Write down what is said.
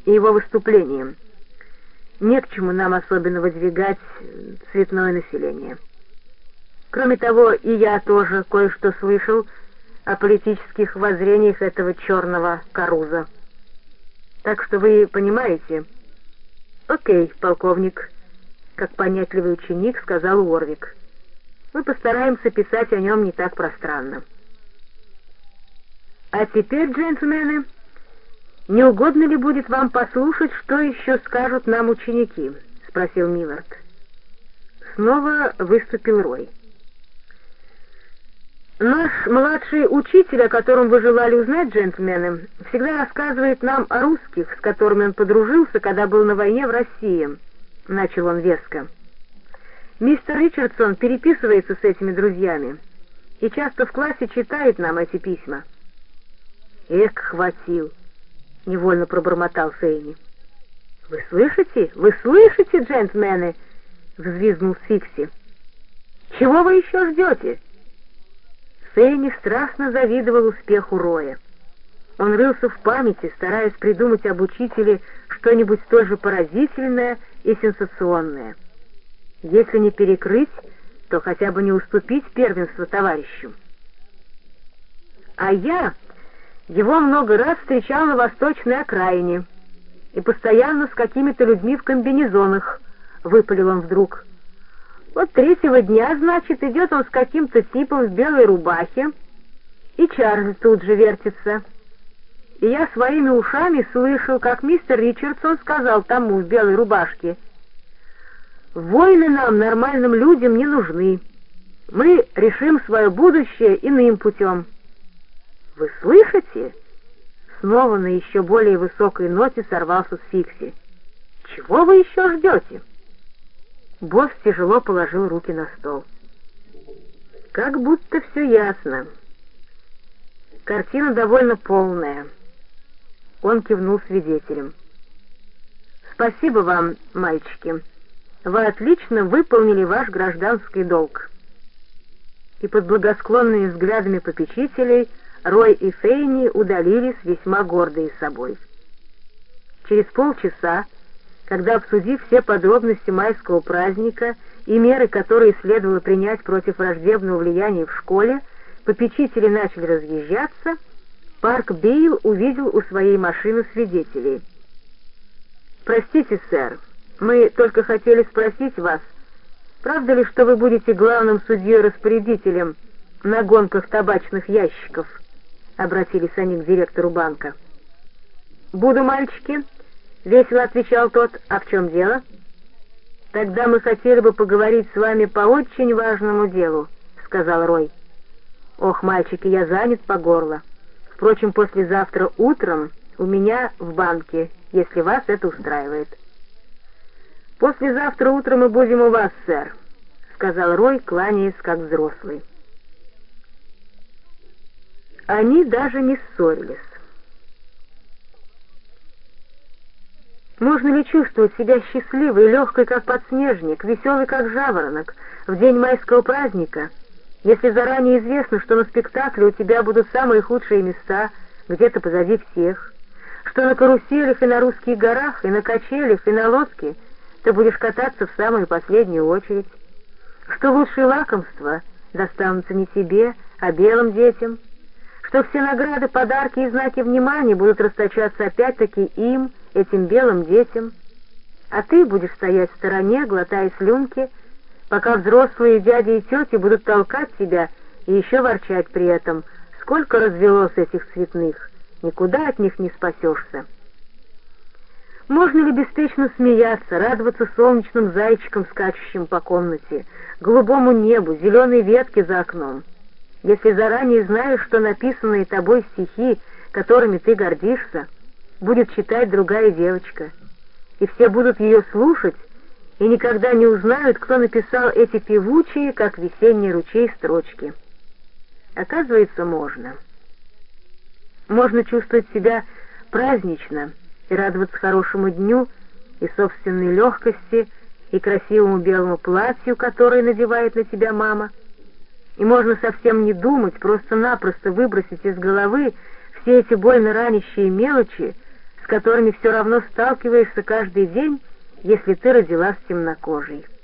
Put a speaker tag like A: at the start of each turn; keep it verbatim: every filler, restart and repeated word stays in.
A: и его выступлением. Не к чему нам особенно выдвигать цветное население. Кроме того, и я тоже кое-что слышал о политических воззрениях этого черного Каруза. Так что вы понимаете? Окей, полковник, как понятливый ученик, сказал Уорвик. Мы постараемся писать о нем не так пространно. А теперь, джентльмены, не угодно ли будет вам послушать, что еще скажут нам ученики? Спросил Миллард. Снова выступил Рой. Наш младший учитель, о котором вы желали узнать, джентльмены, всегда рассказывает нам о русских, с которыми он подружился, когда был на войне в России, — начал он веско. Мистер Ричардсон переписывается с этими друзьями и часто в классе читает нам эти письма. Эх, хватил, — невольно пробормотал Фейни. Вы слышите? Вы слышите, джентльмены? — взвизгнул Фикси. Чего вы еще ждете? Фейни страстно завидовал успеху Роя. Он рылся в памяти, стараясь придумать об учителе что-нибудь столь же поразительное и сенсационное. Если не перекрыть, то хотя бы не уступить первенство товарищу. А я его много раз встречал на восточной окраине и постоянно с какими-то людьми в комбинезонах, — выпалил он вдруг. Вот третьего дня, значит, идет он с каким-то типом в белой рубахе, и Чарльз тут же вертится. И я своими ушами слышал, как мистер Ричардсон сказал тому в белой рубашке: «Войны нам, нормальным людям, не нужны. Мы решим свое будущее иным путем». «Вы слышите?» Снова на еще более высокой ноте сорвался с Фикси. «Чего вы еще ждете?» Босс тяжело положил руки на стол. Как будто все ясно. Картина довольно полная. Он кивнул свидетелем. Спасибо вам, мальчики. Вы отлично выполнили ваш гражданский долг. И под благосклонными взглядами попечителей Рой и Фейни удалились весьма гордые собой. Через полчаса, когда, обсудив все подробности майского праздника и меры, которые следовало принять против враждебного влияния в школе, попечители начали разъезжаться, Парк Бейл увидел у своей машины свидетелей. «Простите, сэр, мы только хотели спросить вас, правда ли, что вы будете главным судьей-распорядителем на гонках табачных ящиков?» — обратились они к директору банка. «Буду, мальчики», — весело отвечал тот. «А в чем дело?» «Тогда мы хотели бы поговорить с вами по очень важному делу», — сказал Рой. «Ох, мальчики, я занят по горло. Впрочем, послезавтра утром у меня в банке, если вас это устраивает». «Послезавтра утром мы будем у вас, сэр», — сказал Рой, кланяясь как взрослый. Они даже не ссорились. Можно ли чувствовать себя счастливой, легкой, как подснежник, веселой, как жаворонок, в день майского праздника, если заранее известно, что на спектакле у тебя будут самые худшие места, где-то позади всех, что на каруселях и на русских горах, и на качелях, и на лодке ты будешь кататься в самую последнюю очередь, что лучшие лакомства достанутся не тебе, а белым детям, что все награды, подарки и знаки внимания будут расточаться опять-таки им, этим белым детям, а ты будешь стоять в стороне, глотая слюнки, пока взрослые дяди и тети будут толкать тебя и еще ворчать при этом: сколько развелось этих цветных, никуда от них не спасешься. Можно ли беспечно смеяться, радоваться солнечным зайчикам, скачущим по комнате, голубому небу, зеленой ветке за окном, если заранее знаешь, что написанные тобой стихи, которыми ты гордишься, будет читать другая девочка, и все будут ее слушать и никогда не узнают, кто написал эти певучие, как весенний ручей, строчки? Оказывается, можно. Можно чувствовать себя празднично и радоваться хорошему дню, и собственной легкости, и красивому белому платью, которое надевает на тебя мама. И можно совсем не думать, просто-напросто выбросить из головы все эти больно ранящие мелочи, с которыми все равно сталкиваешься каждый день, если ты родилась темнокожей.